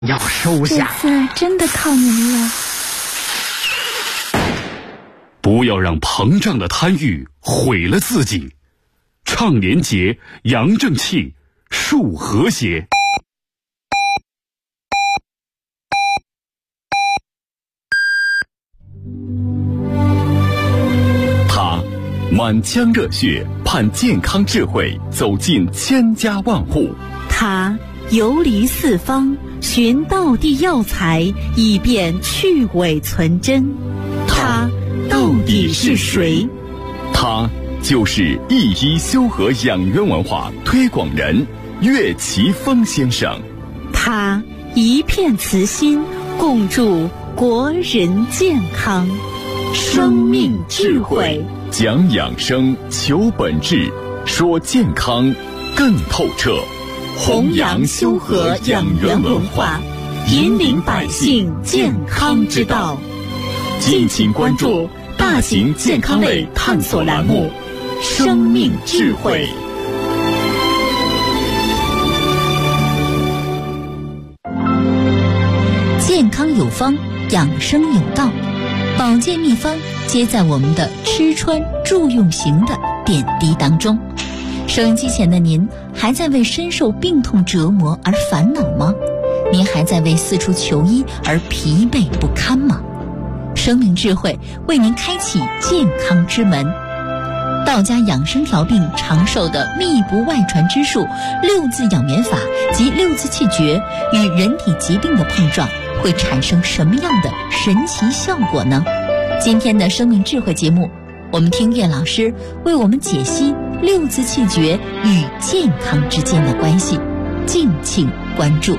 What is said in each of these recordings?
要收下。 这次真的靠你们了。 不要让膨胀的贪欲毁了自己。倡廉洁，扬正气，树和谐。他满腔热血，盼健康智慧走进千家万户。 他游离四方，寻道地药材，以便去伪存真。他到底是谁？ 他就是一一修和养元文化推广人岳奇峰先生。 他一片慈心，共筑国人健康。生命智慧， 讲养生，求本质，说健康更透彻。 弘扬修和养元文化，引领百姓健康之道。 敬请关注大型健康类探索栏目《生命智慧》。 健康有方，养生有道，保健秘方皆在我们的吃穿住用行的点滴当中。收音机前的您，还在为深受病痛折磨而烦恼吗？您还在为四处求医而疲惫不堪吗？生命智慧为您开启健康之门。道家养生调病长寿的秘不外传之术六字养元法及六字气诀与人体疾病的碰撞，会产生什么样的神奇效果呢？今天的生命智慧节目，我们听岳老师为我们解析六字气诀与健康之间的关系，敬请关注。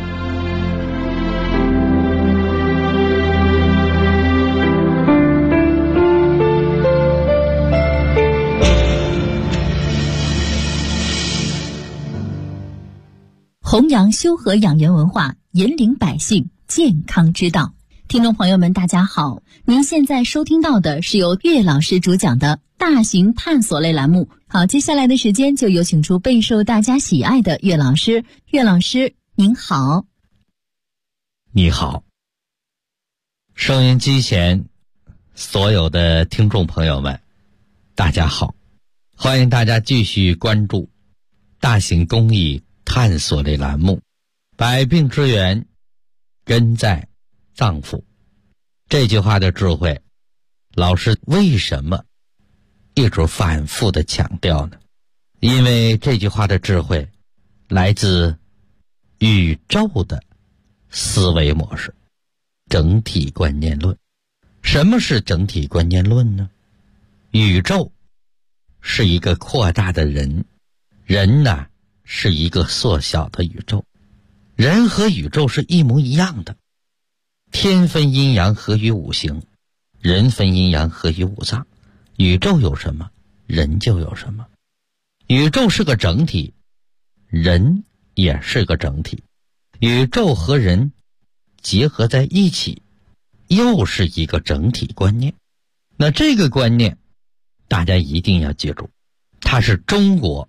弘扬修和养元文化，引领百姓健康之道。听众朋友们大家好，您现在收听到的是由岳老师主讲的大型探索类栏目。好，接下来的时间就有请出备受大家喜爱的岳老师。岳老师您好。 你好。收音机前所有的听众朋友们大家好，欢迎大家继续关注大型公益探索类栏目，百病之源根在脏腑。这句话的智慧，老师为什么一直反复的强调呢？因为这句话的智慧来自宇宙的思维模式，整体观念论。什么是整体观念论呢？宇宙是一个扩大的人，人呢是一个缩小的宇宙。人和宇宙是一模一样的，天分阴阳合于五行，人分阴阳合于五脏。宇宙有什么，人就有什么。宇宙是个整体，人也是个整体。宇宙和人结合在一起，又是一个整体观念。那这个观念大家一定要记住，它是中国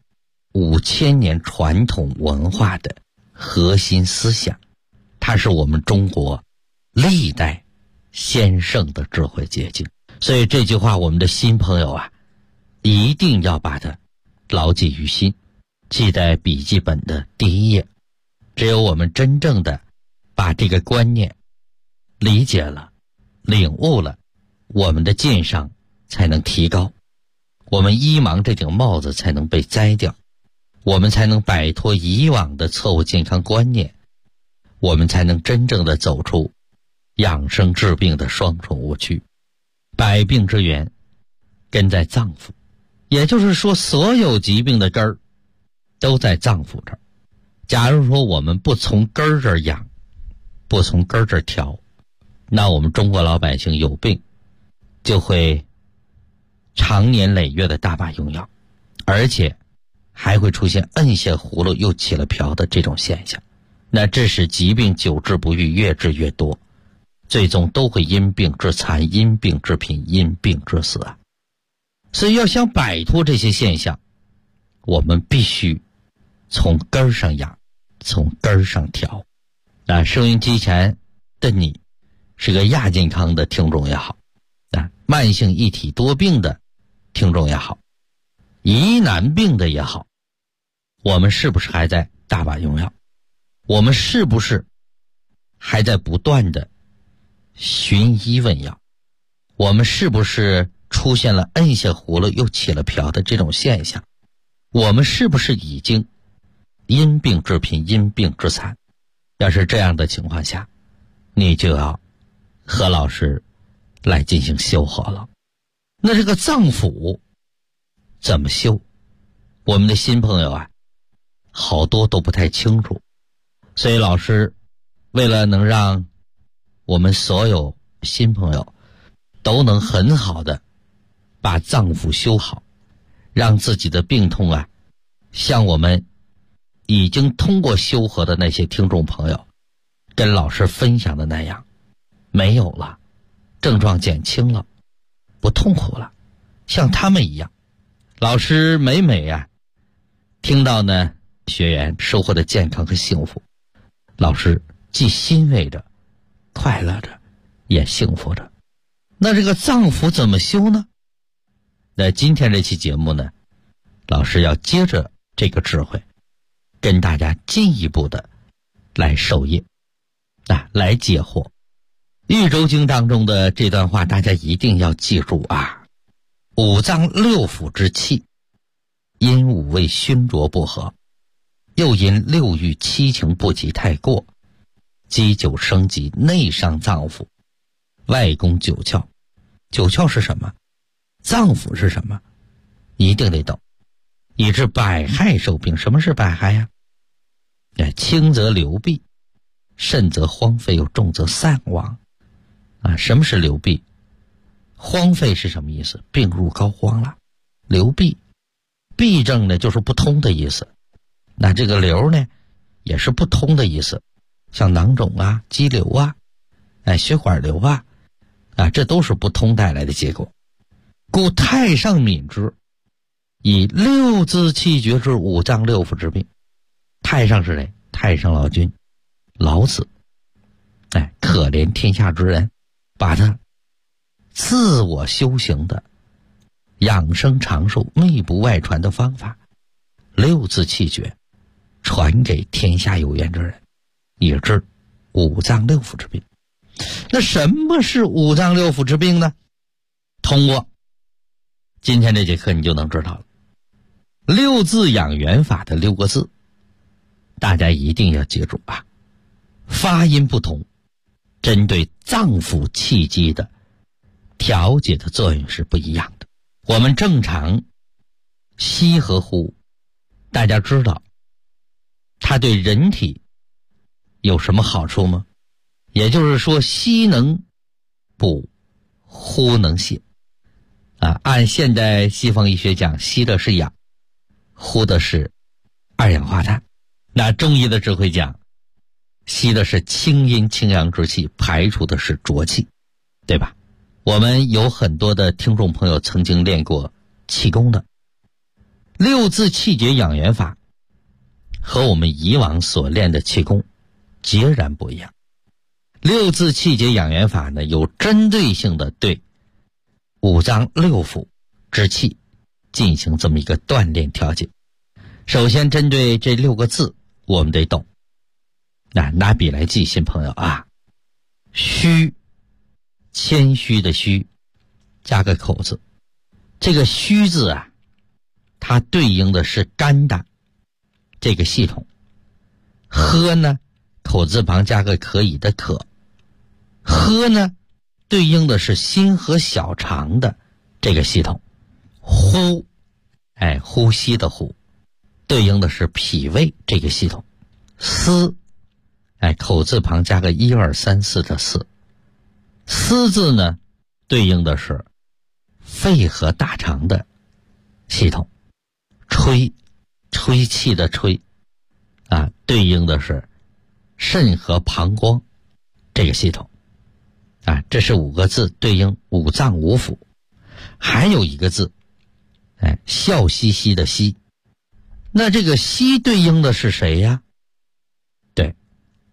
5000年传统文化的核心思想，它是我们中国历代先圣的智慧结晶。所以这句话我们的新朋友啊，一定要把它牢记于心，记在笔记本的第一页。只有我们真正的把这个观念理解了，领悟了，我们的鉴赏才能提高，我们医盲这顶帽子才能被摘掉，我们才能摆脱以往的错误健康观念，我们才能真正的走出养生治病的双重误区。百病之源根在脏腑，也就是说所有疾病的根儿都在脏腑这儿。假如说我们不从根儿这儿养，不从根儿这儿调，那我们中国老百姓有病就会长年累月的大把用药，而且还会出现摁下葫芦又起了瓢的这种现象。那这使疾病久治不愈，越治越多，最终都会因病致残，因病致贫，因病致死啊！所以要想摆脱这些现象，我们必须从根儿上养，从根儿上调。 收音机前的你是个亚健康的听众也好，慢性一体多病的听众也好，疑难病的也好，我们是不是还在大把用药？我们是不是还在不断的寻医问药？我们是不是出现了摁下葫芦又起了瓢的这种现象？我们是不是已经因病致贫，因病致残？要是这样的情况下，你就要和老师来进行修合了。那这个脏腑怎么修？我们的新朋友好多都不太清楚，所以老师为了能让我们所有新朋友都能很好的把脏腑修好，让自己的病痛像我们已经通过修合的那些听众朋友跟老师分享的那样，没有了，症状减轻了，不痛苦了，像他们一样。老师每听到呢学员收获的健康和幸福，老师既欣慰着，快乐着，也幸福着。那这个脏腑怎么修呢？那今天这期节目呢，老师要接着这个智慧跟大家进一步的来授业来解惑。豫州经当中的这段话大家一定要记住五脏六腑之气因五味熏浊不和，又因六欲七情不及太过，积久生疾，内伤脏腑，外攻九窍。九窍是什么？脏腑是什么？一定得懂，以致百害受病。什么是百害呀？轻则流弊，甚则荒废，又重则散亡。什么是流弊？荒废是什么意思？病入膏肓了。流弊，弊症呢就是不通的意思。那这个流呢也是不通的意思，像囊肿肌瘤血管瘤这都是不通带来的结果。故太上敏之，以六字气绝治五脏六腑之病。太上是谁？太上老君，老子。可怜天下之人，把他自我修行的养生长寿密不外传的方法六字气绝传给天下有缘之人，以治五脏六腑之病。那什么是五脏六腑之病呢？通过今天这节课你就能知道了。六字养元法的6个字大家一定要记住发音不同，针对脏腑气机的调节的作用是不一样的。我们正常硒和呼，大家知道它对人体有什么好处吗？也就是说，硒能补，呼能泻按现代西方医学讲，硒的是氧，呼的是二氧化碳。那中医的智慧讲，吸的是清阴清阳之气，排除的是浊气，对吧？我们有很多的听众朋友曾经练过气功的。六字气绝养元法和我们以往所练的气功截然不一样。六字气绝养元法呢，有针对性的对五脏六腑之气进行这么一个锻炼调节。首先针对这6个字我们得懂，拿笔来记，新朋友虚，谦虚的虚加个口字。这个虚字它对应的是肝胆这个系统。喝呢，口字旁加个可以的可。喝呢，对应的是心和小肠的这个系统。呼，呼吸的呼，对应的是脾胃这个系统。思，口字旁加个1、2、3、4的思。思字呢，对应的是肺和大肠的系统。吹，吹气的吹对应的是肾和膀胱这个系统这是5个字，对应五脏五腑。还有一个字笑嘻嘻的嘻。那这个嘻对应的是谁呀？对，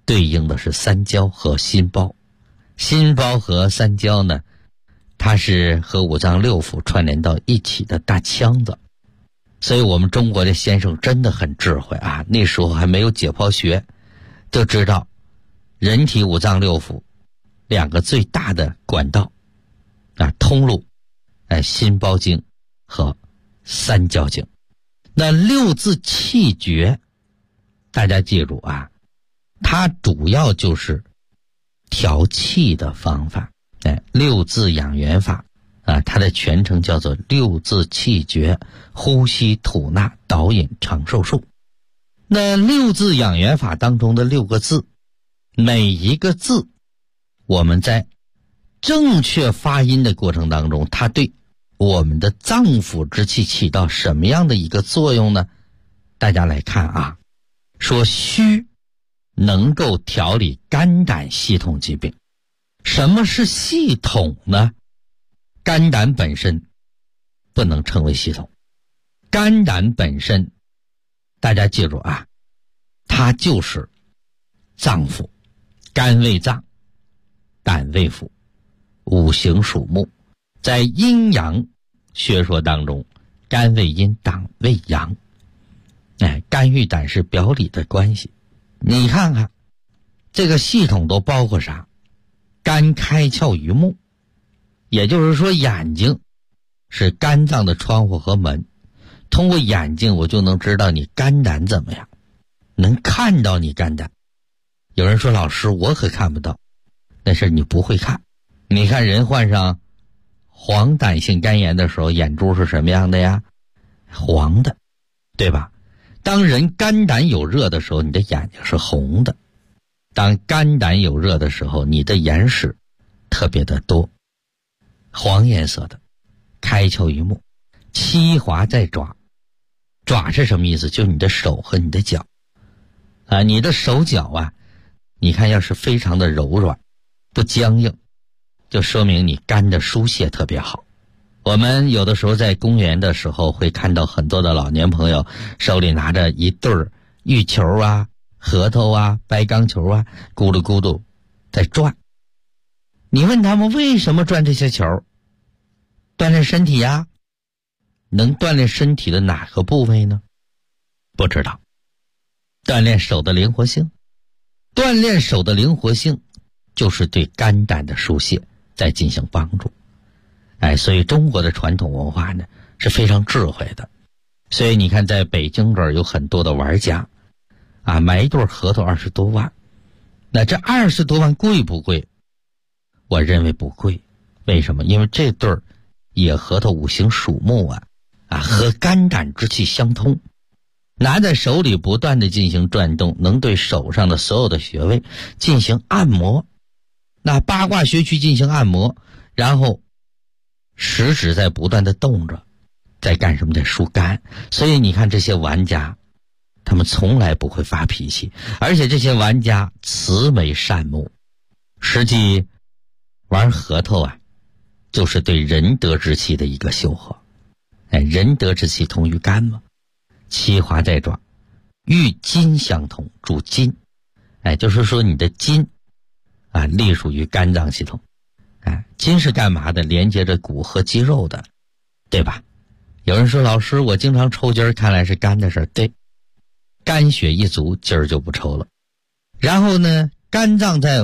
对应的是三焦和心包。心包和三焦呢，它是和五脏六腑串联到一起的大腔子。所以我们中国的先生真的很智慧啊，那时候还没有解剖学，就知道人体五脏六腑两个最大的管道啊，通路心包经和三焦经。那六字气诀大家记住啊，它主要就是调气的方法。六字养元法啊，它的全称叫做六字气诀呼吸吐纳导引长寿术。那六字养元法当中的6个字，每一个字我们在正确发音的过程当中，它对我们的脏腑之气起到什么样的一个作用呢？大家来看啊，说虚能够调理肝胆系统疾病。什么是系统呢？肝胆本身不能称为系统，肝胆本身大家记住啊，它就是脏腑，肝为脏，胆为腑，五行属木。在阴阳学说当中，肝为阴，胆为阳。肝与胆是表里的关系。你看看这个系统都包括啥？肝开窍于目，也就是说眼睛是肝脏的窗户和门，通过眼睛我就能知道你肝胆怎么样，能看到你肝胆。有人说老师我可看不到，那是你不会看。你看人患上黄疸性肝炎的时候，眼珠是什么样的呀？黄的，对吧？当人肝胆有热的时候，你的眼睛是红的。当肝胆有热的时候，你的眼屎特别的多，黄颜色的，开窍于目，七滑在爪。爪是什么意思？就是你的手和你的脚啊，你的手脚啊，你看要是非常的柔软不僵硬，就说明你肝的疏泄特别好。我们有的时候在公园的时候会看到很多的老年朋友手里拿着一对玉球啊、核桃啊、白钢球啊，咕噜咕噜在转。你问他们为什么转这些球？锻炼身体呀。能锻炼身体的哪个部位呢？不知道。锻炼手的灵活性。锻炼手的灵活性就是对肝胆的疏泄在进行帮助。所以中国的传统文化呢是非常智慧的。所以你看在北京这儿有很多的玩家啊，买一对核桃20多万。那这20多万贵不贵？我认为不贵。为什么？因为这对野核桃五行属木啊，和肝胆之气相通，拿在手里不断的进行转动，能对手上的所有的穴位进行按摩。那八卦穴区进行按摩，然后食指在不断的动着，在干什么？在疏肝。所以你看这些玩家，他们从来不会发脾气，而且这些玩家慈眉善目。实际玩核桃啊，就是对仁德之气的一个修合。仁德之气同于肝嘛，七滑在爪，与筋相同，主筋。就是说你的筋啊，隶属于肝脏系统。筋是干嘛的？连接着骨和肌肉的，对吧？有人说老师我经常抽筋，看来是肝的事。对，肝血一足，筋儿就不抽了。然后呢，肝脏在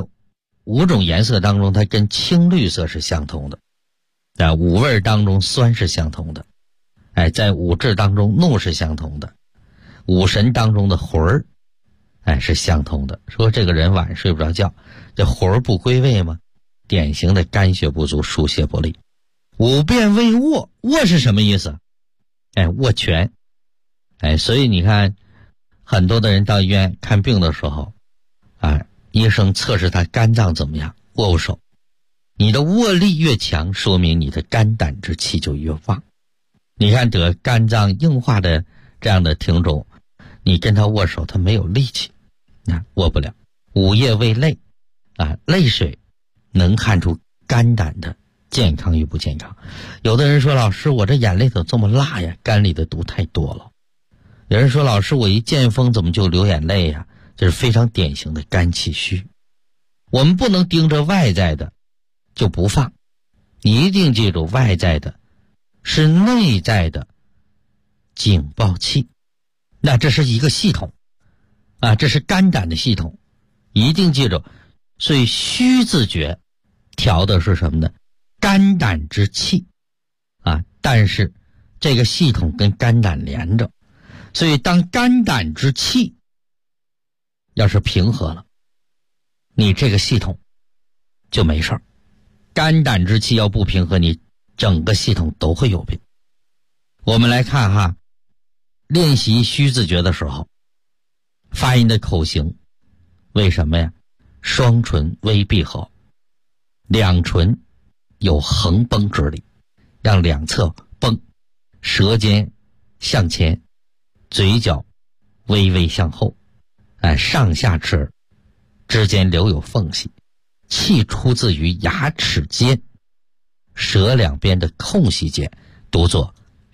5种颜色当中，它跟青绿色是相同的。5味当中酸是相同的。在5志当中怒是相同的。5神当中的魂儿是相同的。说这个人晚上睡不着觉，这魂儿不归位吗？典型的肝血不足，疏泄不利。5变为卧，卧是什么意思？握拳。所以你看很多的人到医院看病的时候医生测试他肝脏怎么样，握握手。你的握力越强，说明你的肝胆之气就越旺。你看得肝脏硬化的这样的听众，你跟他握手他没有力气，握不了。5液为泪泪水能看出肝胆的健康与不健康。有的人说老师我这眼泪怎么这么辣呀？肝里的毒太多了。有人说老师我一见风怎么就流眼泪呀？ 这是非常典型的肝气虚。我们不能盯着外在的就不放，你一定记住，外在的是内在的警报器，那这是一个系统啊，这是肝胆的系统，一定记住。所以虚字诀调的是什么呢？肝胆之气啊，但是这个系统跟肝胆连着，所以当肝胆之气要是平和了，你这个系统就没事儿。肝胆之气要不平和，你整个系统都会有病。我们来看哈，练习虚字诀的时候，发音的口型为什么呀？双唇微闭合，两唇有横绷之力，让两侧绷，舌尖向前，嘴角微微向后，上下齿之间留有缝隙，气出自于牙齿间，舌两边的空隙间，读作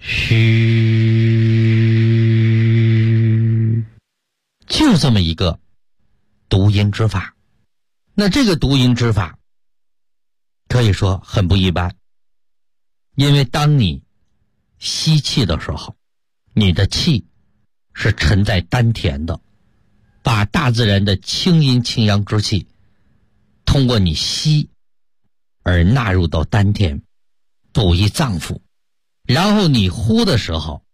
虚，就这么一个读音之法。那这个读音之法可以说很不一般，因为当你吸气的时候，你的气是沉在丹田的，把大自然的清阴清阳之气通过你吸而纳入到丹田，补益脏腑。然后你呼的时候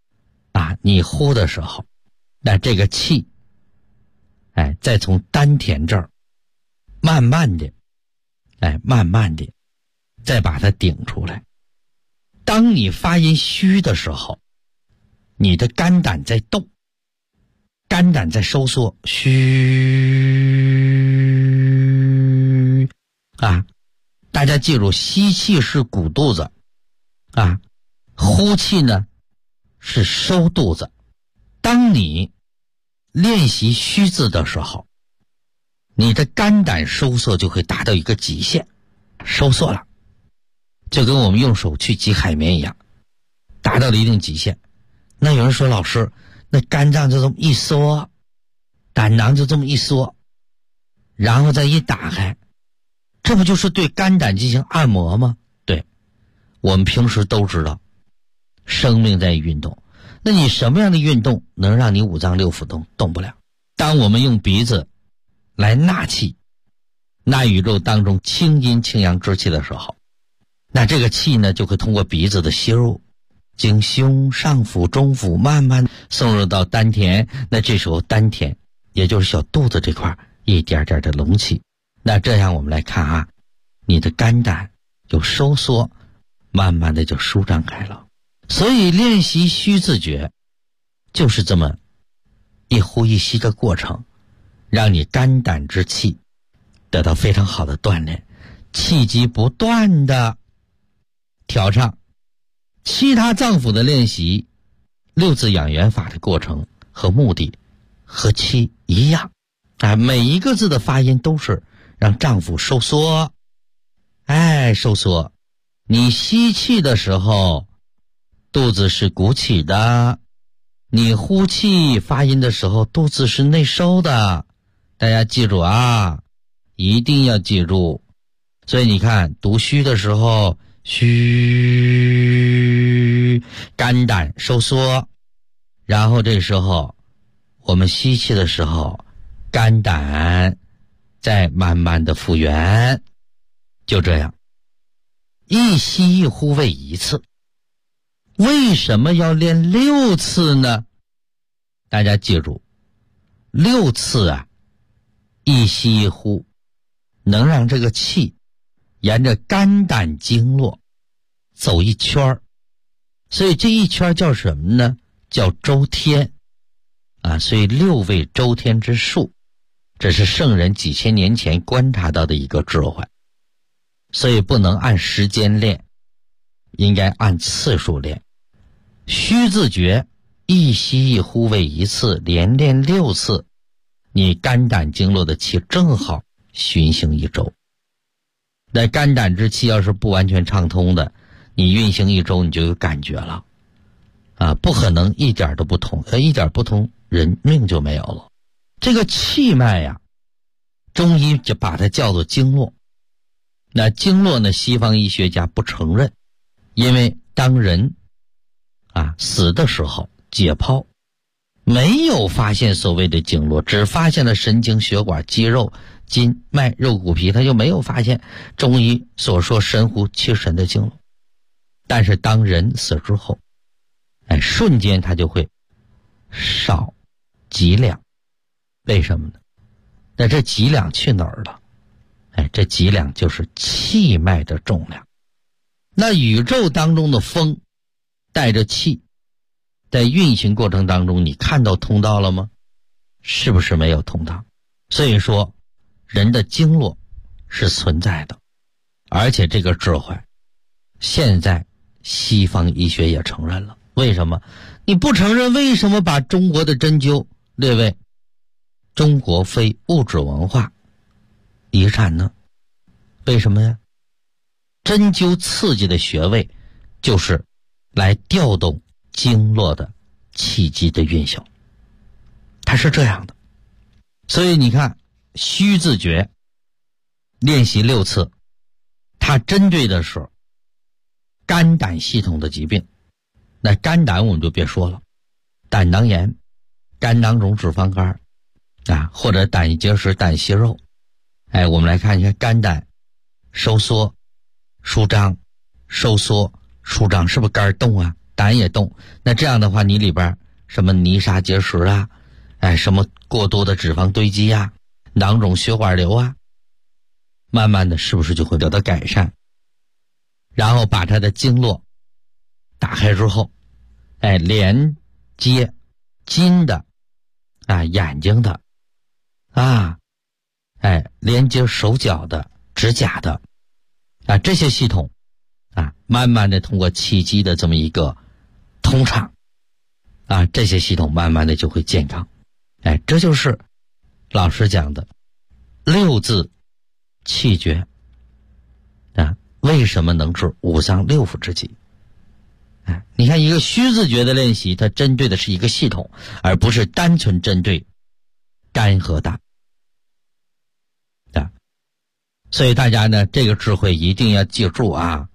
那这个气再从丹田这儿慢慢的再把它顶出来。当你发音虚的时候，你的肝胆在动，肝胆在收缩，虚啊！大家记住，吸气是鼓肚子啊，呼气呢是收肚子。当你练习虚字的时候，你的肝胆收缩就会达到一个极限，收缩了，就跟我们用手去挤海绵一样，达到了一定极限。那有人说，老师，那肝脏就这么一缩，胆囊就这么一缩，然后再一打开，这不就是对肝胆进行按摩吗？对，我们平时都知道生命在运动，那你什么样的运动能让你五脏六腑动不了？当我们用鼻子来纳气，纳宇宙当中清阴清阳之气的时候，那这个气呢就会通过鼻子的吸入，经胸上腹中腹慢慢送入到丹田，那这时候丹田也就是小肚子这块一点点的隆起。那这样我们来看啊，你的肝胆有收缩，慢慢的就舒张开了。所以练习虚字诀就是这么一呼一吸的过程，让你肝胆之气得到非常好的锻炼，气机不断的调畅。其他脏腑的练习，六字养元法的过程和目的和气一样每一个字的发音都是让脏腑收缩，收缩。你吸气的时候肚子是鼓起的，你呼气发音的时候肚子是内收的，大家记住啊，一定要记住。所以你看读虚的时候，虚，肝胆收缩，然后这时候我们吸气的时候，肝胆再慢慢的复原，就这样一吸一呼为一次。为什么要练6次呢？大家记住，6次一吸一呼能让这个气沿着肝胆经络走一圈，所以这一圈叫什么呢？叫周天所以6为周天之数，这是圣人几千年前观察到的一个智慧。所以不能按时间练，应该按次数练。虚字诀一吸一呼为一次，连练6次，你肝胆经络的气正好循行一周。那肝胆之气要是不完全畅通的，你运行一周你就有感觉了不可能一点都不通，一点不通人命就没有了。 这个气脉呀，中医就把它叫做经络。那经络呢，西方医学家不承认，因为当人死的时候解剖，没有发现所谓的经络，只发现了神经、血管、肌肉、筋脉、肉骨皮，他就没有发现中医所说神乎其神的经络。但是当人死之后，瞬间他就会少几两。为什么呢？那这几两去哪儿了？这几两就是气脉的重量。那宇宙当中的风带着气，在运行过程当中，你看到通道了吗？是不是没有通道？所以说人的经络是存在的，而且这个智慧现在西方医学也承认了。为什么？你不承认，为什么把中国的针灸列为中国非物质文化遗产呢？为什么呀？针灸刺激的穴位就是来调动经络的气机的运行，它是这样的。所以你看虚字诀练习6次，它针对的是肝胆系统的疾病。那肝胆我们就别说了，胆囊炎、肝囊肿、脂肪肝或者胆结石、胆息肉。我们来看一下肝胆收缩、舒张、收缩、舒张，是不是肝动啊？胆也动。那这样的话，你里边什么泥沙结石什么过多的脂肪堆积囊肿、血管瘤慢慢的是不是就会得到改善？然后把它的经络打开之后，连接筋的眼睛的连接手脚的、指甲的这些系统慢慢的通过气机的这么一个通畅这些系统慢慢的就会健康。这就是老师讲的6字气诀为什么能治五脏六腑之疾。你看一个虚字诀的练习，它针对的是一个系统，而不是单纯针对肝和胆所以大家呢，这个智慧一定要记住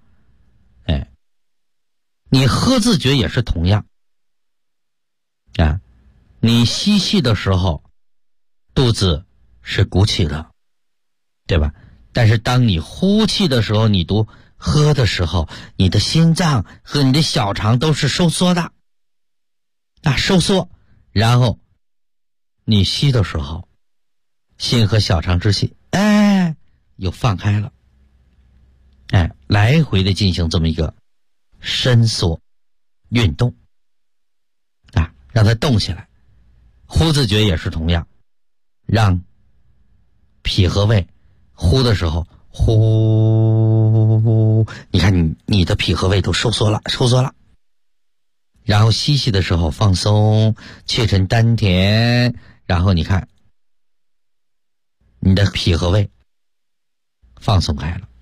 你喝字诀也是同样你吸气的时候肚子是鼓起的，对吧？但是当你呼气的时候，你读喝的时候，你的心脏和你的小肠都是收缩的收缩，然后你吸的时候，心和小肠之气又放开了来回的进行这么一个伸缩运动让它动起来。呼字诀也是同样，让脾和胃呼的时候呼，你看你的脾和胃都收缩了，然后吸气的时候放松，气沉丹田，然后你看你的脾和胃放松开了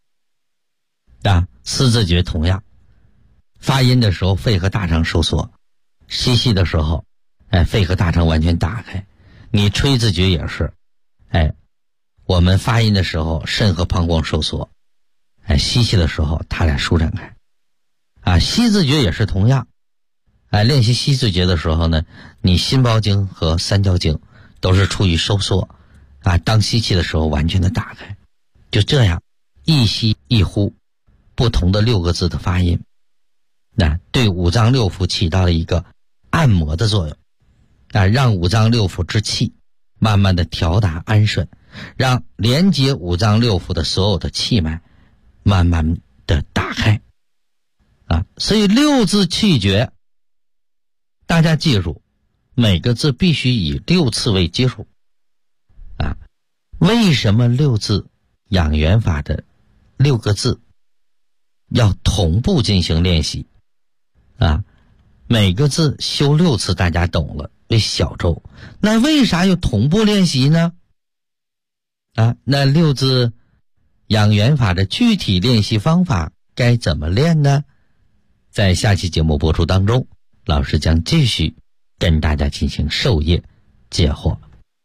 四字诀同样，发音的时候肺和大肠收缩，吸气的时候肺和大肠完全打开。你吹字诀也是我们发音的时候肾和膀胱收缩，吸气的时候它俩舒展开吸字诀也是同样练习吸字诀的时候呢，你心包经和三焦经都是处于收缩当吸气的时候完全的打开。就这样一吸一呼，不同的6个字的发音对五脏六腑起到了一个按摩的作用让五脏六腑之气慢慢的调达安顺，让连接五脏六腑的所有的气脉慢慢的打开所以6字气诀大家记住，每个字必须以6次为基础为什么6字养元法的6个字要同步进行练习每个字修6次，大家懂了，为小咒。那为啥要同步练习呢那6字养元法的具体练习方法该怎么练呢？在下期节目播出当中，老师将继续跟大家进行授业解惑。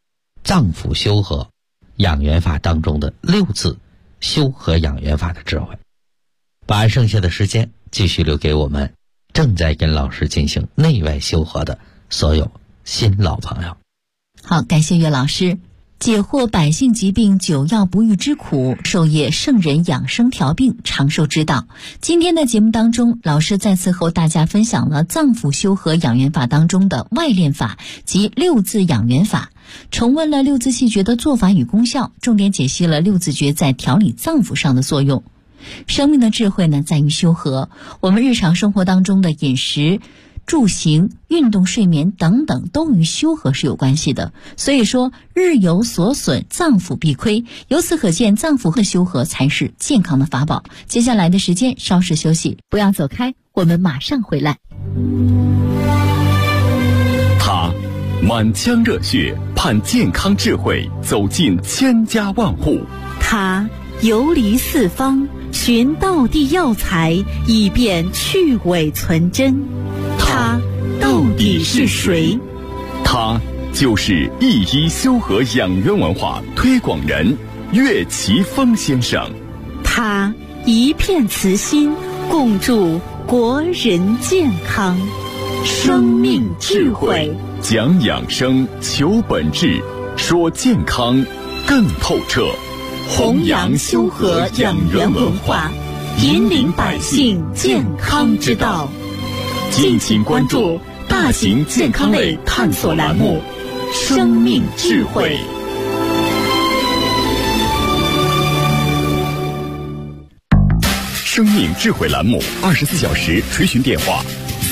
脏腑修和养元法当中的6字修和养元法的智慧。把剩下的时间继续留给我们正在跟老师进行内外修和的所有新老朋友。 好，感谢岳老师。解惑百姓疾病久药不愈之苦，授业圣人养生调病长寿之道。今天的节目当中，老师再次和大家分享了脏腑修和养元法当中的外练法及6字养元法，重温了6字气诀的做法与功效，重点解析了6字诀在调理脏腑上的作用。生命的智慧呢，在于修和。我们日常生活当中的饮食、住行、运动、睡眠等等都与修和是有关系的，所以说日有所损，脏腑必亏。由此可见，脏腑和修和才是健康的法宝。接下来的时间稍事休息，不要走开，我们马上回来。 他满腔热血盼健康智慧走进千家万户， 他游离四方寻道地药材，以便去伪存真。他到底是谁？ 他就是一医修和养元文化推广人岳奇峰先生。 他一片慈心，共筑国人健康。生命智慧， 讲养生，求本质，说健康更透彻。 弘扬修和养元文化，引领百姓健康之道。敬请关注大型健康类探索栏目《生命智慧》。 生命智慧栏目24小时垂询电话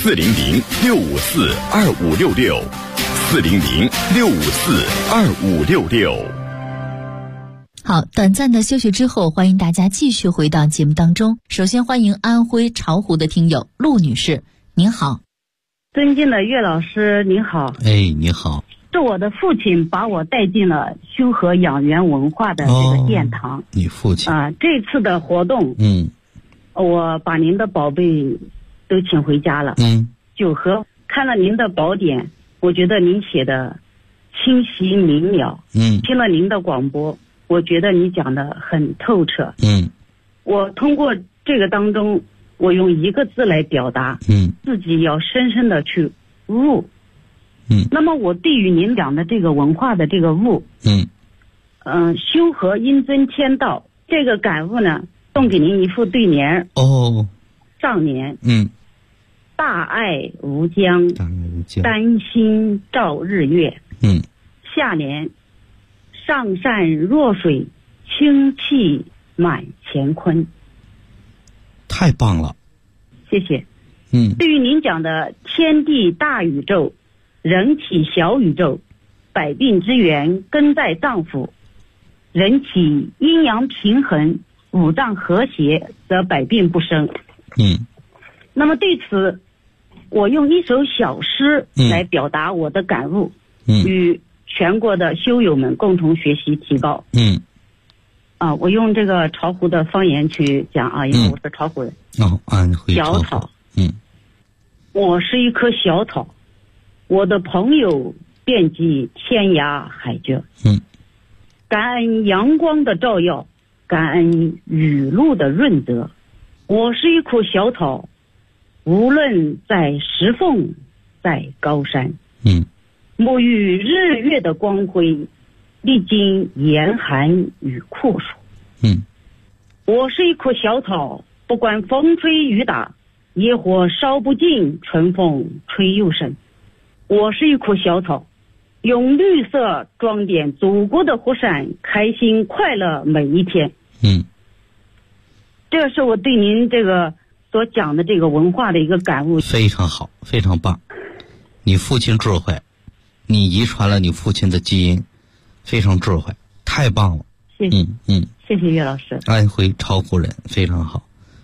：400-654-2566，400-654-2566。 好，短暂的休息之后，欢迎大家继续回到节目当中。首先欢迎安徽巢湖的听友陆女士，您好。 尊敬的岳老师您好。 哎，你好。 是我的父亲把我带进了修和养元文化的这个殿堂。 你父亲这次的活动，我把您的宝贝都请回家了。酒和看了您的宝典，我觉得您写的清晰明了。听了您的广播，我觉得你讲的很透彻。我通过这个当中，我用一个字来表达，自己要深深的去悟。那么我对于您讲的这个文化的这个悟，修和因尊天道这个感悟呢，送给您一副对联。上联，大爱无疆，丹心照日月。下联，上善若水，清气满乾坤。 太棒了， 谢谢。对于您讲的天地大宇宙，人体小宇宙，百病之源根在脏腑，人体阴阳平衡，五脏和谐，则百病不生。那么对此，我用一首小诗来表达我的感悟，与全国的修友们共同学习提高。我用这个巢湖的方言去讲啊，因为我是巢湖人。 安徽巢湖。 小草。我是一棵小草，我的朋友遍及天涯海角。感恩阳光的照耀，感恩雨露的润泽。我是一棵小草，无论在石缝，在高山，沐浴日月的光辉，历经严寒与酷暑。我是一棵小草，不管风吹雨打，野火烧不尽，春风吹又生。我是一棵小草，用绿色装点祖国的火伞，开心快乐每一天。这是我对您这个所讲的这个文化的一个感悟。 非常好，非常棒。你父亲智慧，你遗传了你父亲的基因，非常智慧，太棒了。 谢谢。谢谢岳老师。 安徽巢湖人，非常好。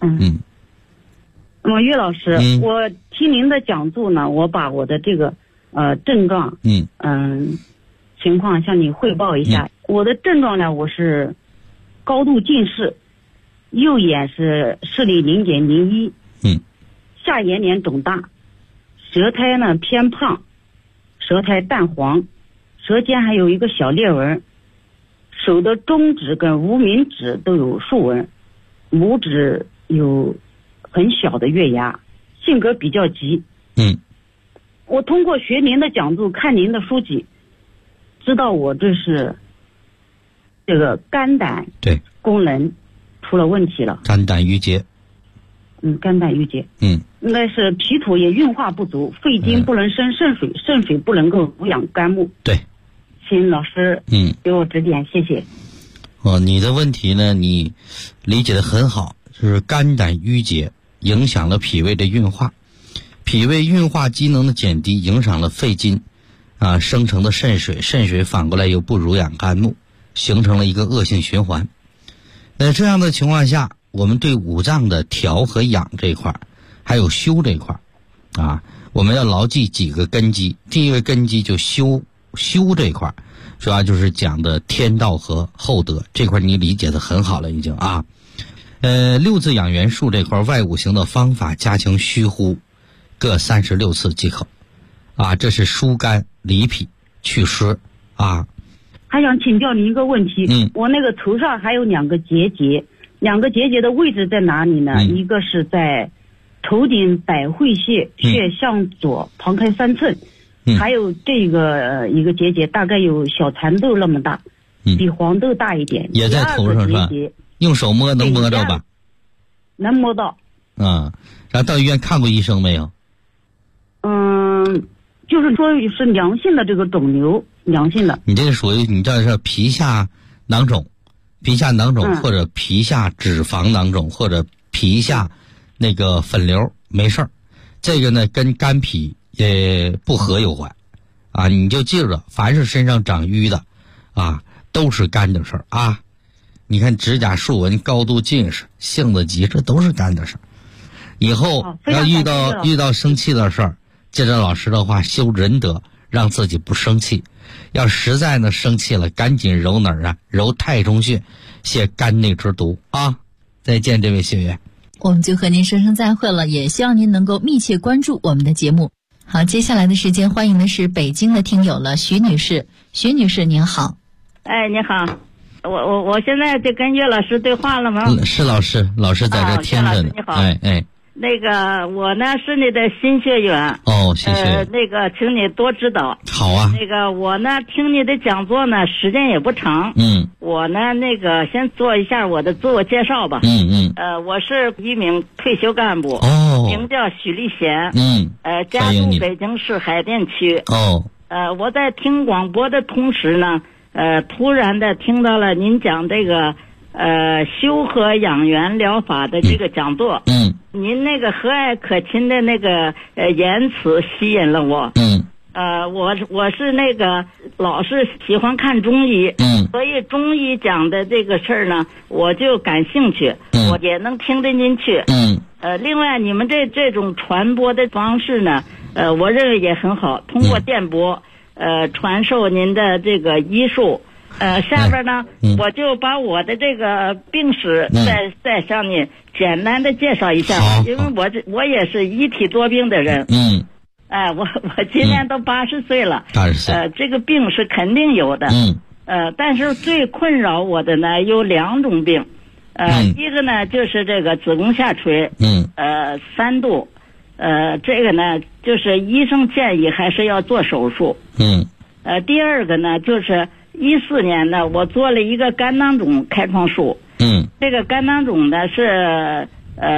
那么岳老师，我听您的讲座呢，我把我的这个症状情况向你汇报一下。我的症状呢，我是高度近视，右眼是视力0.01，下眼睑肿大，舌苔呢偏胖，舌苔淡黄， 舌尖还有一个小裂纹，手的中指跟无名指都有竖纹，拇指有很小的月牙，性格比较急。我通过学您的讲座，看您的书籍，知道我这是这个肝胆对功能出了问题了。 肝胆郁结。 肝胆郁结。应该是脾土也运化不足，肺经不能生肾水，肾水不能够濡养肝木。 对， 请老师给我指点，谢谢。 你的问题呢，你理解得很好，就是肝胆郁结影响了脾胃的运化，脾胃运化机能的减低影响了肺经生成的肾水，肾水反过来又不濡养肝木，形成了一个恶性循环。那这样的情况下，我们对五脏的调和养这一块，还有修这一块我们要牢记几个根基。第一个根基就修这一块，主要就是讲的天道和厚德这块，你理解的很好了已经六字养元术这块外五行的方法，加强虚呼各36次即可这是疏肝理脾祛湿还想请教您一个问题。我那个头上还有两个结节的位置在哪里呢？一个是在头顶百会穴向左旁开3寸，还有这个一个结节大概有小蚕豆那么大，比黄豆大一点， 也在头上是吧？用手摸能摸着吧？ 能摸到。 然后到医院看过医生没有？ 就是说是良性的这个肿瘤，良性的。你这属于你这是皮下囊肿或者皮下脂肪囊肿或者皮下那个粉瘤，没事儿。这个呢跟肝脾不和有关你就记着，凡是身上长瘀的都是肝的事儿你看指甲竖纹、高度近视、性子急，这都是肝的事儿。以后要遇到生气的事儿，接着老师的话修仁德，让自己不生气。要实在呢生气了，赶紧揉哪儿揉太冲穴，泻肝内之毒再见，这位学员。 我们就和您说声再会了，也希望您能够密切关注我们的节目。好，接下来的时间欢迎的是北京的听友了，徐女士。徐女士您好。 你好，我现在就跟岳老师对话了吗？ 是老师在这听着呢。 你好。那个我呢是你的新学员谢谢。 那个请你多指导。 好啊。 那个我呢听你的讲座呢时间也不长。我呢那个先做一下我的自我介绍吧。我是一名退休干部。名叫许立贤。家住北京市海淀区。我在听广播的同时呢，突然的听到了您讲这个修和养元疗法的这个讲座。您那个和蔼可亲的那个言辞吸引了我。我是那个老是喜欢看中医。所以中医讲的这个事儿呢，我就感兴趣。我也能听得进去。另外你们这种传播的方式呢，我认为也很好，通过电波传授您的这个医术。下边呢，我就把我的这个病史再向你简单的介绍一下。因为我也是一体多病的人。我今年都80岁了。80岁。这个病是肯定有的。但是最困扰我的呢有2种病。一个呢就是这个子宫下垂。3度。这个呢就是医生建议还是要做手术。第二个呢就是14年呢我做了一个肝囊肿开创术。这个肝囊肿呢是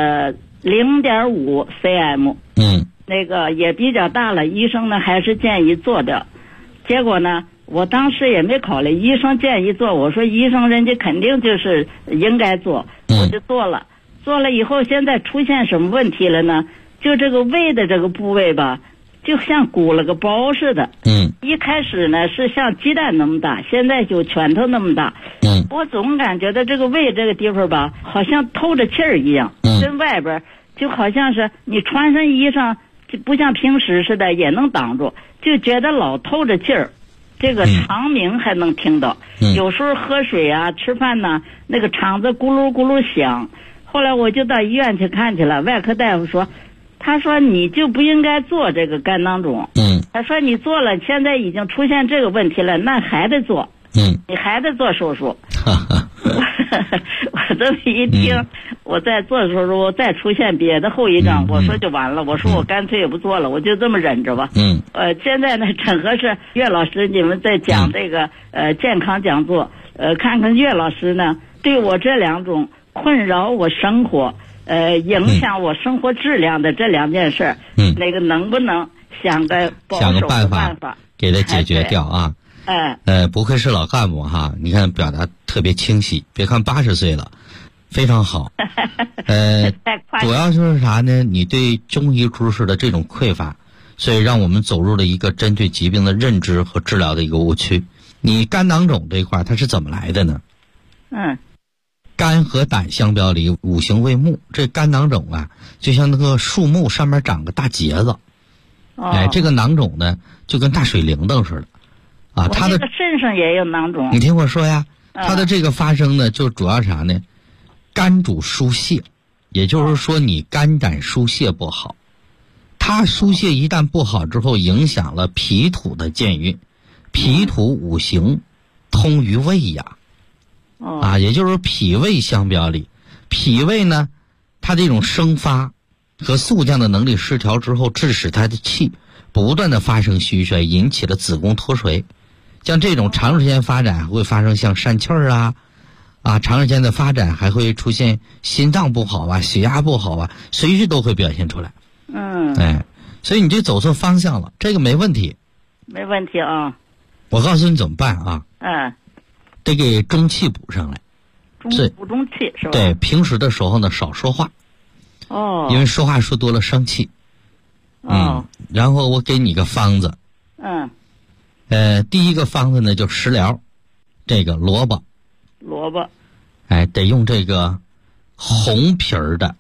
0.5 cm。那个也比较大了，医生呢还是建议做掉。结果呢我当时也没考虑，医生建议做，我说医生人家肯定就是应该做，我就做了。做了以后现在出现什么问题了呢？就这个胃的这个部位吧，就像鼓了个包似的。一开始呢是像鸡蛋那么大，现在就拳头那么大。我总感觉到这个胃这个地方吧，好像透着气儿一样。跟外边就好像是你穿上衣裳，就不像平时似的也能挡住，就觉得老透着气儿。这个肠鸣还能听到。有时候喝水啊吃饭呢，那个肠子咕噜咕噜响。后来我就到医院去看去了，外科大夫说，他说你就不应该做这个肝囊肿。 他说你做了，现在已经出现这个问题了，那还得做。你还得做手术。我这么一听，我再做手术，我再出现别的后遗症，我说就完了。我说我干脆也不做了，我就这么忍着吧。现在呢，正合适岳老师你们在讲这个健康讲座，看看岳老师呢对我这两种困扰我生活，影响我生活质量的这两件事，那个能不能想个办法给他解决掉啊？不愧是老干部哈，你看表达特别清晰，别看80岁了，非常好。主要就是啥呢？你对中医知识的这种匮乏，所以让我们走入了一个针对疾病的认知和治疗的一个误区。你肝囊肿这一块它是怎么来的呢？肝和胆相表里，五行为木，这肝囊肿啊，就像那个树木上面长个大结子。这个囊肿呢，就跟大水铃铛似的。他的身上也有囊肿。 你听我说呀，他的这个发生呢，就主要啥呢？肝主疏泄，也就是说你肝胆疏泄不好，它疏泄一旦不好之后，影响了脾土的健运，脾土五行通于胃呀，也就是脾胃相表里，脾胃呢，它这种生发和速降的能力失调之后，致使它的气不断的发生虚衰，引起了子宫脱垂。像这种长时间发展还会发生像疝气儿长时间的发展还会出现心脏不好啊，血压不好啊，随时都会表现出来。所以你就走错方向了，这个没问题。 没问题啊。 我告诉你怎么办啊？得给中气补上来。 补中气是吧？ 对，平时的时候呢少说话。因为说话说多了生气。然后我给你个方子。第一个方子呢就食疗，这个萝卜，得用这个红皮的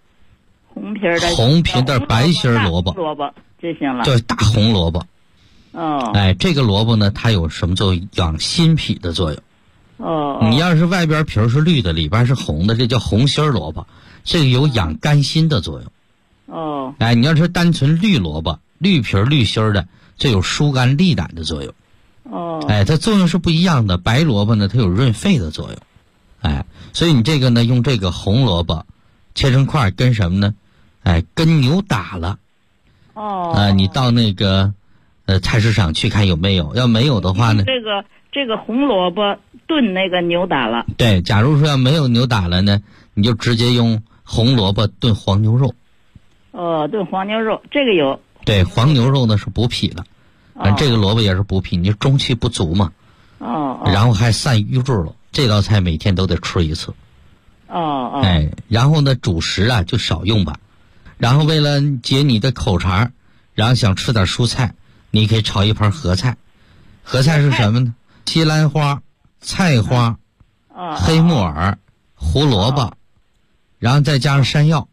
白心萝卜就行了， 就是大红萝卜。这个萝卜呢，它有什么作用？养心脾的作用。你要是外边皮是绿的，里边是红的，这叫红心萝卜，这个有养肝心的作用。你要是单纯绿萝卜，绿皮绿心的，这有疏肝利胆的作用。它作用是不一样的。白萝卜呢，它有润肺的作用。所以你这个呢，用这个红萝卜切成块，跟什么呢？跟牛打了。你到那个菜市场去看有没有，要没有的话呢， 这个红萝卜炖那个牛打了。 对，假如说要没有牛打了呢，你就直接用红萝卜炖黄牛肉。 炖黄牛肉，这个有。 对，黄牛肉呢是补脾的。这个萝卜也是补脾，你中气不足嘛。然后还散瘀滞了，这道菜每天都得吃一次。然后呢，主食就少用吧。然后为了解你的口馋，然后想吃点蔬菜，你可以炒一盘合菜。合菜是什么呢？西兰花、菜花、黑木耳、胡萝卜，然后再加上山药。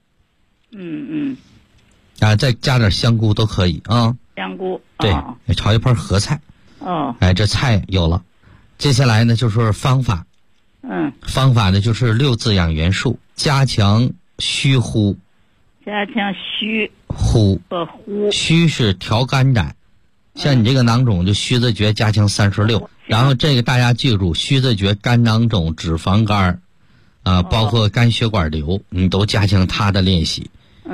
再加点香菇都可以啊。 香菇。 对，炒一盘合菜。这菜有了。接下来呢就是方法。方法呢就是6字养元术，加强虚呼。 加强虚呼和呼。 虚是调肝胆，像你这个囊肿就虚字诀加强36。然后这个大家记住，虚字诀、肝囊肿、脂肪肝包括肝血管瘤，你都加强它的练习。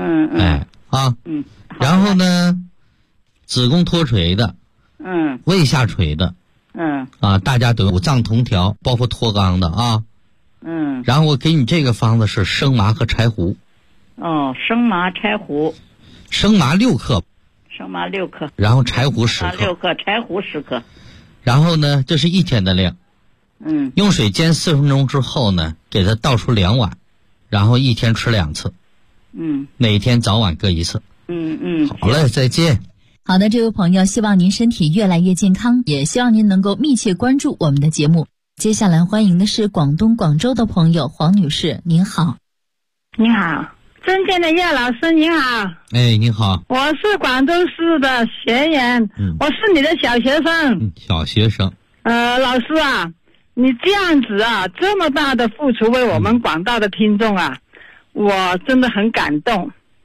然后呢，子宫脱垂的，胃下垂的，大家都五脏同调，包括脱肛的啊。然后我给你这个方子是生麻和柴胡。 生麻柴胡。 生麻6克。 生麻6克。 然后柴胡10克。 6克，柴胡10克。 然后呢，这是1天的量。用水煎40分钟之后呢，给它倒出2碗，然后1天吃2次。每天早晚各1次。好嘞，再见。 好的，这位朋友，希望您身体越来越健康，也希望您能够密切关注我们的节目。接下来欢迎的是广东广州的朋友黄女士，您好。 你好，尊敬的叶老师，您好。 你好。 我是广州市的学员，我是你的小学生。 小学生。 老师啊，你这样子这么大的付出为我们广大的听众我真的很感动。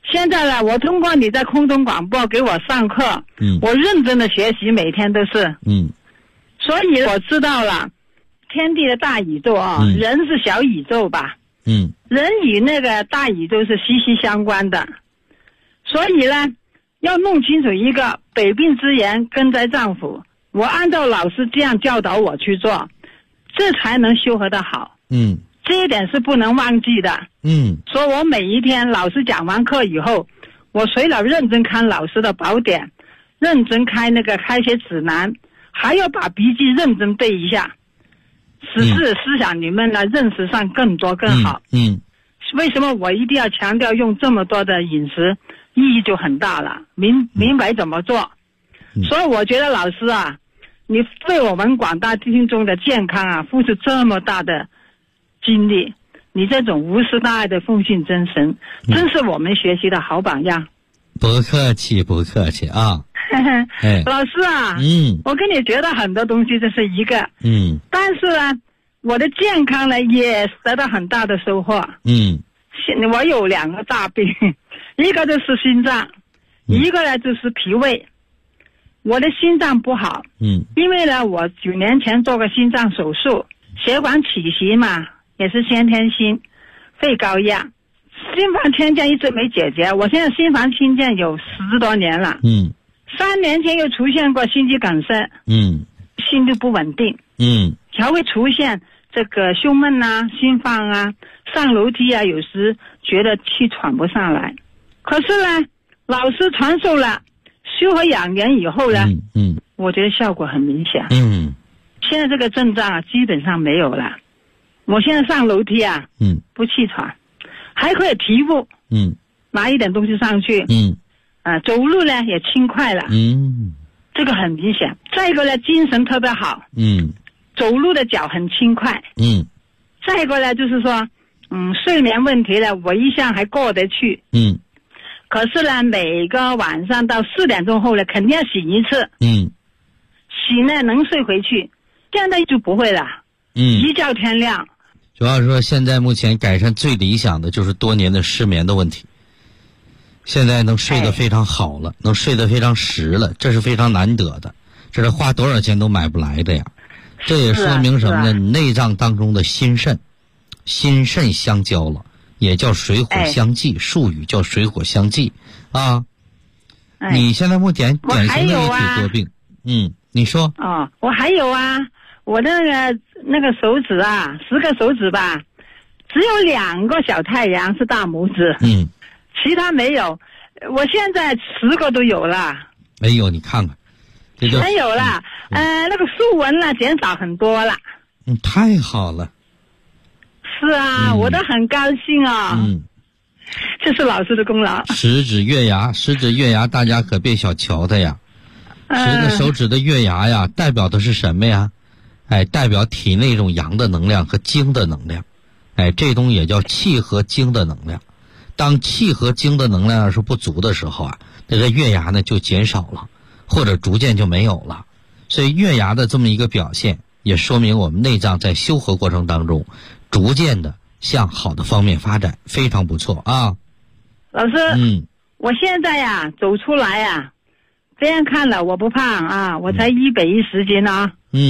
现在呢，我通过你在空中广播给我上课，我认真的学习，每天都是，所以我知道了，天地的大宇宙啊，人是小宇宙吧，人与那个大宇宙是息息相关的，所以呢，要弄清楚一个百病之源根在脏腑，我按照老师这样教导我去做，这才能修和得好，这一点是不能忘记的。所以我每一天老师讲完课以后，我除了认真看老师的宝典，认真开那个开学指南，还要把笔记认真背一下，使思想里面呢认识上更多更好。为什么我一定要强调用这么多的饮食，意义就很大了，明白怎么做。所以我觉得老师啊，你为我们广大听众的健康啊付出这么大的精力，你这种无私大爱的奉献真神，真是我们学习的好榜样。 不客气不客气啊。 老师啊，我跟你学到很多东西，这是一个，但是呢，我的健康呢也得到很大的收获。我有2个大病，一个就是心脏，一个呢就是脾胃。我的心脏不好，因为呢我9年前做过心脏手术，血管起息嘛，也是先天性肺高压，心房迁建一直没解决，我现在心房迁建有10多年了。3年前又出现过心肌梗塞，心律不稳定，还会出现这个胸闷啊、心慌啊，上楼梯啊，有时觉得气喘不上来。可是呢，老师传授了修和养元以后呢，我觉得效果很明显。现在这个症状啊，基本上没有了。我现在上楼梯啊，不气喘，还可以提步，拿一点东西上去，走路呢也轻快了，这个很明显。再一个呢，精神特别好，走路的脚很轻快，再一个呢，就是说，睡眠问题呢，我一向还过得去，可是呢，每个晚上到4点钟后呢，肯定要醒一次，醒呢能睡回去，现在就不会了，一觉天亮。 主要说现在目前改善最理想的就是多年的失眠的问题，现在能睡得非常好了，能睡得非常实了，这是非常难得的，这是花多少钱都买不来的呀。这也说明什么呢？你内脏当中的心肾相交了，也叫水火相济，术语叫水火相济啊。你现在目前典型的一体多病，你说。 我还有啊，我的那个手指啊，10个手指吧，只有2个小太阳是大拇指，其他没有。我现在10个都有了。 哎呦，你看看，这就没有了。那个竖纹呢减少很多了。 太好了。 是啊，我都很高兴啊。这是老师的功劳。 食指月牙，大家可别小瞧它呀。10个手指的月牙呀，代表的是什么呀？代表体内一种阳的能量和精的能量。这东西也叫气和精的能量。当气和精的能量要是不足的时候啊，这个月牙呢就减少了，或者逐渐就没有了。所以月牙的这么一个表现，也说明我们内脏在修和过程当中，逐渐的向好的方面发展，非常不错啊。 老师，我现在呀走出来呀，这样看了我不胖啊，我才110斤啊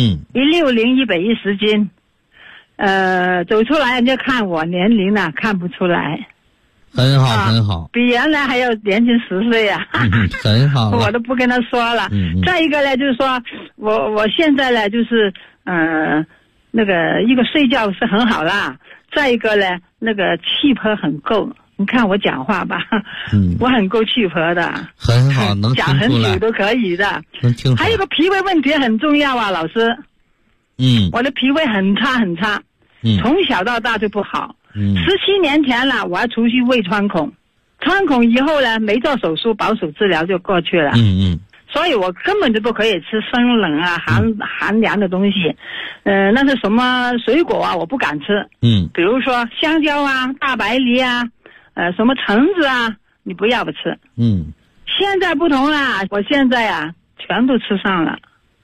，160 110斤，走出来就看我年龄呢看不出来。 很好，很好， 比原来还要年轻10岁啊！ 很好， 我都不跟他说了。再一个呢，就是说我现在呢，就是那个一个睡觉是很好啦。再一个呢，那个气魄很够。你看我讲话吧，我很够气魄的。 很好，能听出来。 讲很久都可以的。 能听出来。 还有个脾胃问题很重要啊，老师。我的脾胃很差很差，从小到大就不好。17年前了，我还出去胃穿孔，穿孔以后呢，没做手术，保守治疗就过去了。所以我根本就不可以吃生冷啊、寒凉的东西。那是什么水果啊，我不敢吃。比如说香蕉啊、大白梨啊，什么橙子啊，你不要不吃。现在不同了，我现在啊，全都吃上了。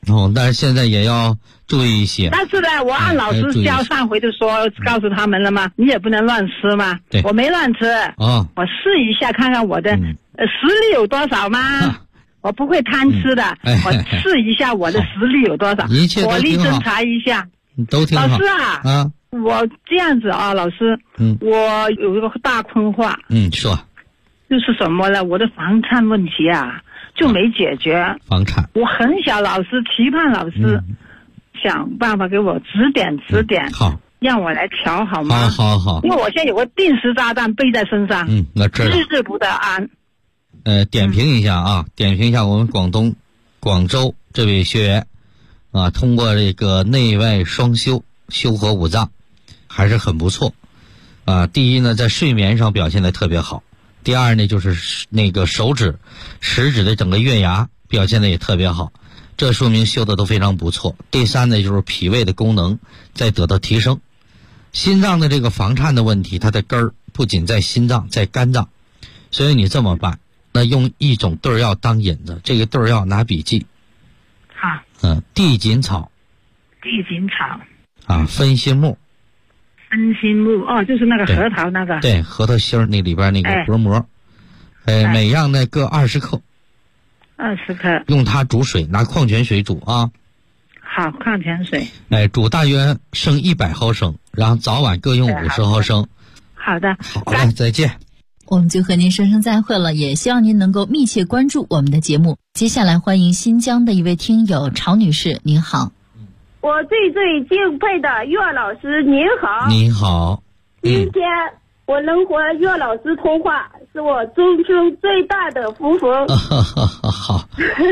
但是现在也要注意一些。 但是呢，我按老师教上回就说，告诉他们了嘛，你也不能乱吃嘛。 对， 我没乱吃。我试一下看看我的实力有多少嘛。我不会贪吃的，我试一下我的实力有多少，火力侦查一下。 都挺好。 老师啊，我这样子啊，老师，我有一个大困惑。 说。 就是什么呢？我的房产问题啊，就没解决。 房产。 我很想老师期盼老师想办法给我指点。 好。 让我来调好吗？ 好。 因为我现在有个定时炸弹背在身上。 那知道。 日日不得安。 点评一下啊，点评一下我们广州这位学员啊，通过这个内外双修，修合五脏，还是很不错啊。第一呢，在睡眠上表现得特别好。第二呢，就是那个食指的整个月牙表现的也特别好，这说明修的都非常不错。第三呢，就是脾胃的功能在得到提升。心脏的这个房颤的问题，它的根儿不仅在心脏，在肝脏，所以你这么办，那用一种对药当引子，这个对药拿笔记。 好。 地锦草。分心木。 就是那个核桃那个。 对，核桃芯儿那里边那个薄膜。每样呢各20克。 20克。 用它煮水，拿矿泉水煮啊。 好，矿泉水。 煮大约剩100毫升，然后早晚各用50毫升。 好的。 好嘞，再见。 我们就和您说声再会了，也希望您能够密切关注我们的节目。接下来欢迎新疆的一位听友曹女士，您好。 我最敬佩的岳老师，您好。 您好。 今天我能和岳老师通话，是我终生最大的福分。 好。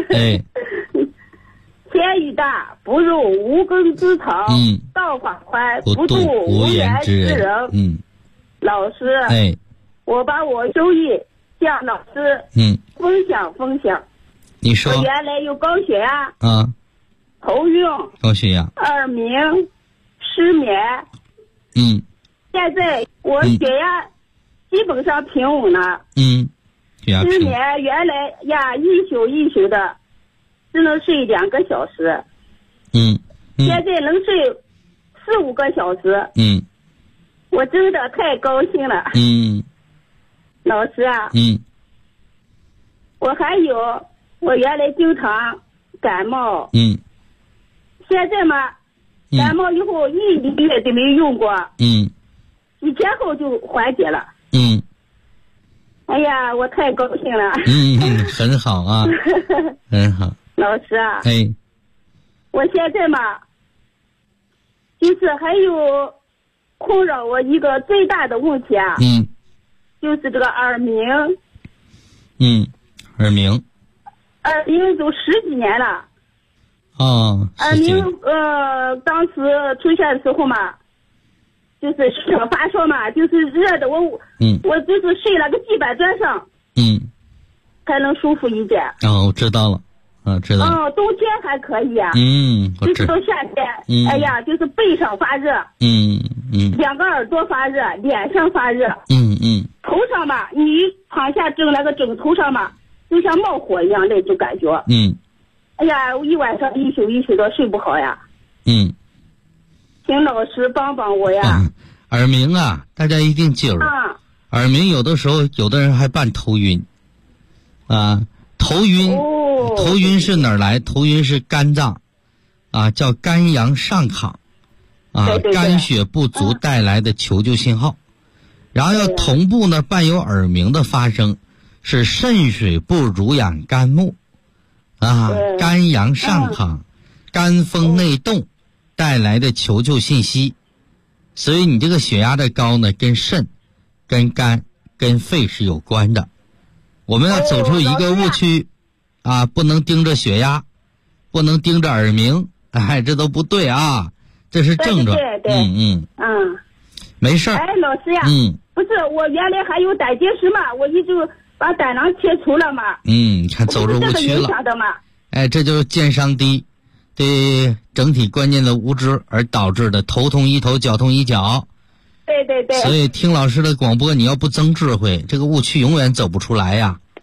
天宇大，不入无根之草。道法宽，不渡无缘之人。老师。我把我收益向老师分享。 你说。 我原来有高血压。头晕、 高血压、 耳鸣、失眠。现在我血压基本上平稳了。失眠原来呀一宿的，只能睡2个小时。现在能睡4-5个小时。我真的太高兴了。老师啊。我还有，我原来经常感冒。现在嘛，感冒以后1个月都没用过。1天后就缓解了。哎呀，我太高兴了。 很好啊。很好。 老师啊。我现在嘛，就是还有困扰我一个最大的问题啊。就是这个耳鸣。 耳鸣都10几年了。 耳鸣当时出现的时候嘛，就是发烧嘛，就是热的我就是睡了个地板砖上。才能舒服一点。 我知道了。知道了。 冬天还可以啊。就是到夏天，哎呀，就是背上发热。2个耳朵发热，脸上发热。头上嘛，你躺下正那个枕头上嘛，就像冒火一样那种感觉。哎呀，我一晚上一宿的睡不好呀。请老师帮帮我呀。 耳鸣啊，大家一定记住。耳鸣有的时候有的人还伴头晕。头晕是哪儿来？头晕是肝脏叫肝阳上亢肝血不足带来的求救信号。然后要同步呢伴有耳鸣的发生，是肾水不濡养肝木肝阳上亢肝风内动带来的求救信息。所以你这个血压的高呢，跟肾、跟肝、跟肺是有关的。我们要走出一个误区不能盯着血压，不能盯着耳鸣，这都不对啊，这是症状。 对。 没事。 老师呀。不是，我原来还有胆结石嘛，我一直把胆囊切除了嘛。 你看走入误区了。这就是健商低，对整体观念的无知而导致的头痛医头，脚痛医脚。 对。 所以听老师的广播，你要不增智慧，这个误区永远走不出来呀。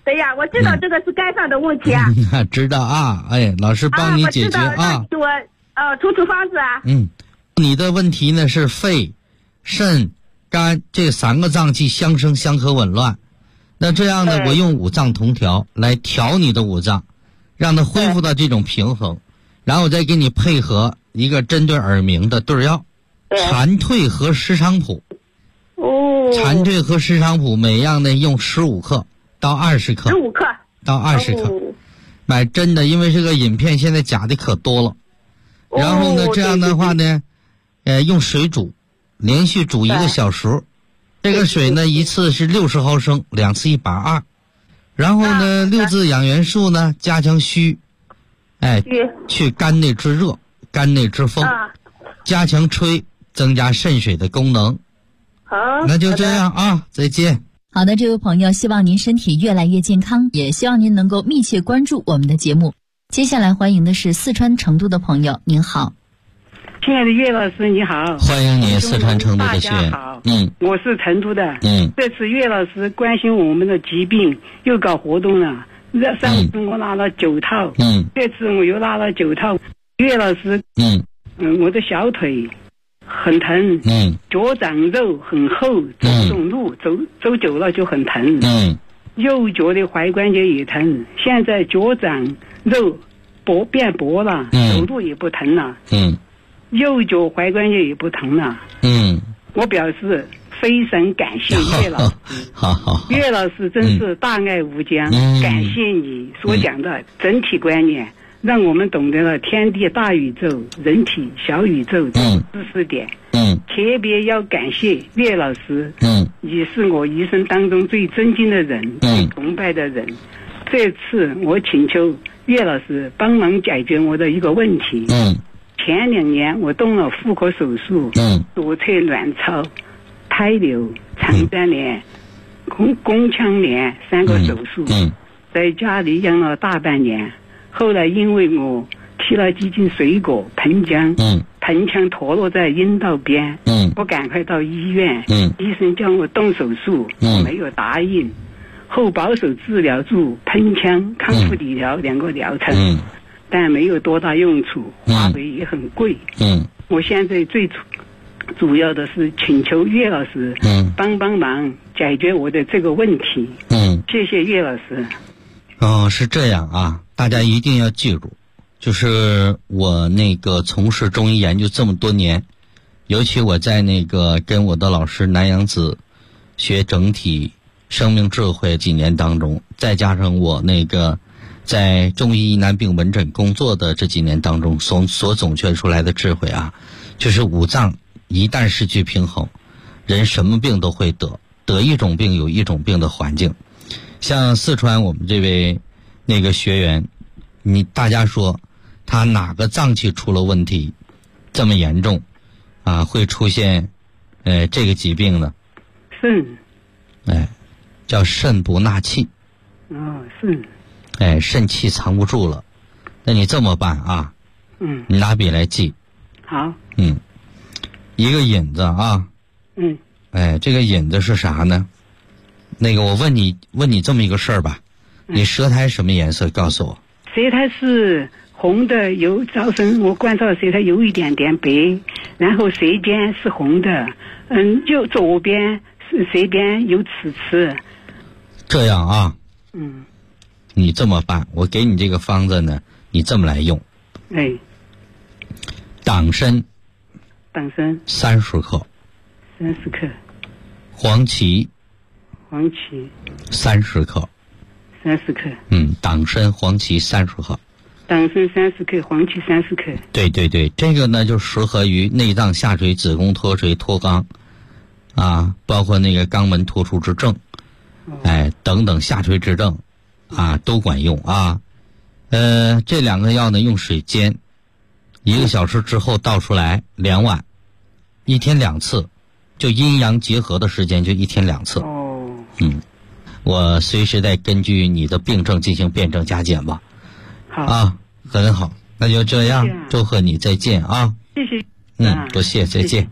对呀，我知道这个是肝上的问题啊。 知道啊，哎，老师帮你解决啊。 我出方子啊。 你的问题呢是肺、肾、肝这3个脏器相生相克紊乱。那这样呢，我用五脏同调来调你的五脏，让它恢复到这种平衡，然后我再给你配合一个针对耳鸣的对药，蝉蜕和石菖蒲。蝉蜕和石菖蒲每样呢用15克到20克。 15克到20克。买真的，因为这个饮片现在假的可多了。然后呢，这样的话呢，用水煮，连续煮1个小时。这个水呢，一次是60毫升，2次120。然后呢，6字养元素呢，加强虚，去肝内之热、肝内之风，加强吹，增加肾水的功能。 好， 那就这样啊，再见。 好的，这位朋友，希望您身体越来越健康，也希望您能够密切关注我们的节目。接下来欢迎的是四川成都的朋友，您好。 亲爱的岳老师，你好。 欢迎你，四川成都的学员。 好，我是成都的。这次岳老师关心我们的疾病，又搞活动了。上次我拿了9套，这次我又拿了9套。岳老师，我的小腿很疼，脚掌肉很厚，走不动路，走久了就很疼。右脚的踝关节也疼，现在脚掌肉变薄了，走路也不疼了。右脚踝关节也不疼了。我表示非常感谢岳老师。 好， 岳老师真是大爱无疆。感谢你所讲的整体观念，让我们懂得了天地大宇宙、人体小宇宙的知识点。特别要感谢岳老师。你是我一生当中最尊敬的人，最崇拜的人。这次我请求岳老师帮忙解决我的一个问题。前2年我动了妇科手术，左侧卵巢、胎瘤、肠粘连、宫腔炎3个手术，在家里养了大半年。后来因为我提了几斤水果盆浆，盆腔脱落在阴道边，我赶快到医院，医生叫我动手术，我没有答应。后保守治疗住盆腔康复理疗2个疗程，但没有多大用处，花费也很贵。我现在最主要的是请求岳老师帮忙解决我的这个问题。谢谢岳老师。 是这样啊，大家一定要记住，就是我从事中医研究这么多年，尤其我在跟我的老师南阳子学整体生命智慧几年当中，再加上我在中医疑难病门诊工作的这几年当中所总结出来的智慧啊，就是五脏一旦失去平衡，人什么病都会得一种病有一种病的环境。像四川我们这位学员，大家说他哪个脏器出了问题这么严重啊，会出现这个疾病呢？ 肾。 叫肾不纳气。 肾。 肾气藏不住了。那你这么办啊？你拿笔来记。 好。 一个引子啊。这个引子是啥呢？我问你这么一个事儿吧，你舌苔什么颜色？告诉我。 舌苔是红的，有早晨我观察舌苔有一点点白，然后舌尖是红的，就左边是舌边有刺刺。 这样啊。你这么办，我给你这个方子呢，你这么来用。党参30克。 30克。 黄芪30克。 30克。 党参、黄芪30克。 党参30克，黄芪30克。 对，这个呢就适合于内脏下垂、子宫脱垂、脱肛啊，包括肛门脱出之症，等等下垂之症啊都管用啊。这2个药呢用水煎，1个小时之后倒出来2碗，1天2次，就阴阳结合的时间就1天2次。我随时再根据你的病症进行辩证加减吧。 好啊，很好，那就这样，祝贺你，再见啊。 谢谢。 多谢，再见。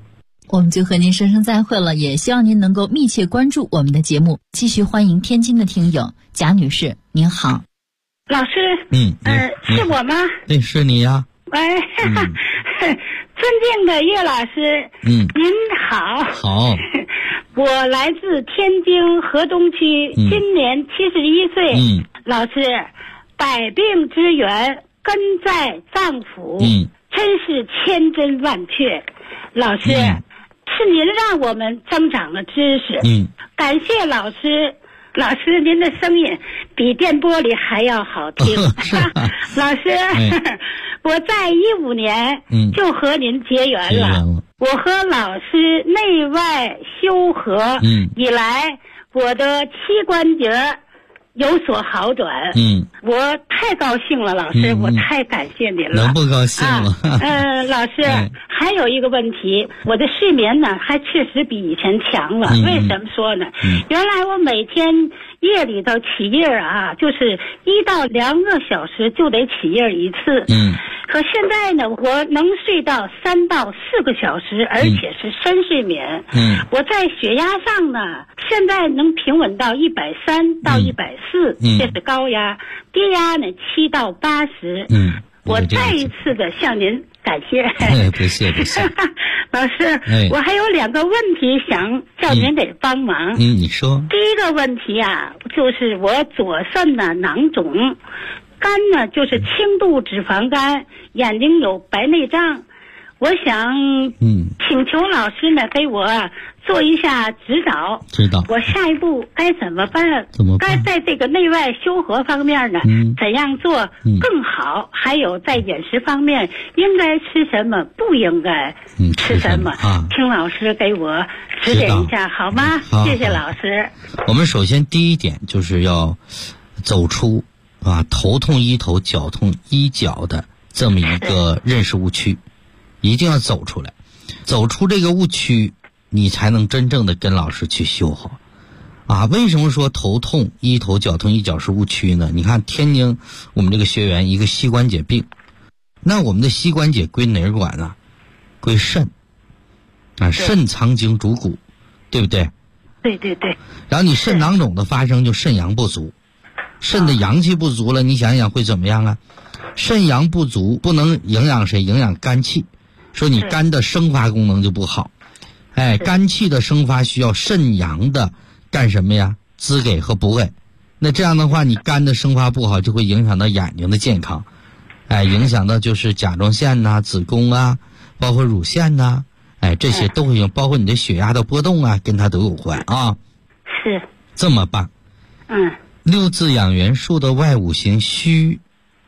我们就和您说声再会了，也希望您能够密切关注我们的节目。继续欢迎天津的听友贾女士，您好。 老师，是我吗？ 对，是你呀。 喂，尊敬的岳老师，您好。 好。 我来自天津河东区，今年71岁。老师，百病之源根在脏腑，真是千真万确。老师，是您让我们增长了知识。感谢老师。老师，您的声音比电波里还要好听。老师，我在15年就和您结缘了。我和老师内外修合以来，我的膝关节有所好转。我太高兴了，老师，我太感谢您了。 能不高兴吗？ 老师，还有一个问题，我的睡眠呢还确实比以前强了。为什么说呢？原来我每天夜里头起夜就是1到2个小时就得起夜一次。可现在呢，我能睡到3到4个小时，而且是深睡眠。我在血压上呢，现在能平稳到130到140，这是高压。低压呢7到80。我再一次的向您感谢。 不谢。 老师，我还有2个问题想叫您给帮忙。 你说。 第一个问题就是我左肾呢囊肿，肝呢就是轻度脂肪肝，眼睛有白内障。我想请求老师呢给我做一下指导。我下一步该怎么办？该在这个内外修合方面呢怎样做更好？还有在饮食方面应该吃什么，不应该吃什么？请老师给我指点一下好吗？谢谢老师。 我们首先第一点就是要走出头痛医头，脚痛医脚的这么一个认识误区。一定要走出来，走出这个误区，你才能真正的跟老师去修好。为什么说头痛医头，脚痛医脚是误区呢？你看天津我们这个学员一个膝关节病，那我们的膝关节归哪儿管呢？归肾肾藏精主骨，对不对？ 对。 然后你肾囊肿的发生就肾阳不足，肾的阳气不足了，你想想会怎么样啊？肾阳不足，不能营养谁？营养肝气。说你肝的生发功能就不好。肝气的生发需要肾阳的干什么呀？滋给和补给。那这样的话，你肝的生发不好，就会影响到眼睛的健康。影响到就是甲状腺子宫包括乳腺这些都会有，包括你的血压的波动跟它都有关是这么办。6字养元数的外五行戌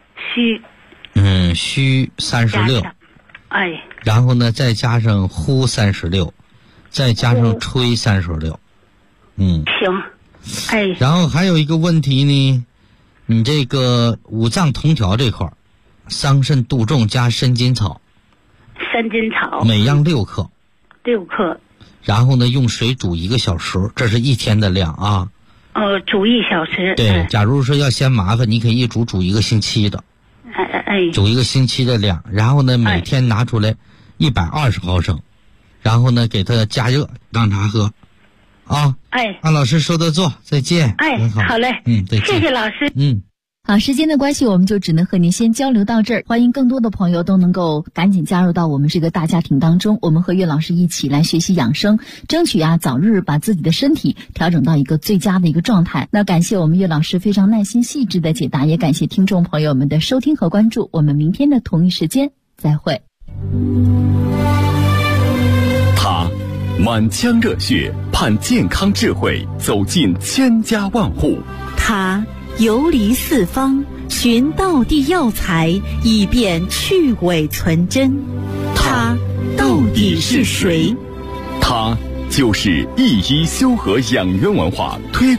36，然后呢再加上呼36，再加上吹36。 行。 然后还有一个问题呢，你这个五脏同调这块，桑葚杜仲加参金草，每样6克。然后呢用水煮1个小时，这是1天的量煮1小时。 对，假如说要嫌麻烦，你可以一煮1个星期的。煮1个星期的量，然后呢每天拿出来120毫升，然后呢给它加热当茶喝。按老师说的做，再见。 好嘞。 再见。 谢谢老师。 好，时间的关系，我们就只能和您先交流到这儿。欢迎更多的朋友都能够赶紧加入到我们这个大家庭当中，我们和岳老师一起来学习养生，争取早日把自己的身体调整到一个最佳的一个状态。那感谢我们岳老师非常耐心细致的解答，也感谢听众朋友们的收听和关注。我们明天的同一时间再会。 他满腔热血，盼健康智慧走进千家万户。 他游离四方，寻道地药材，以便去伪存真。他到底是谁？ 他就是一医修和养元文化推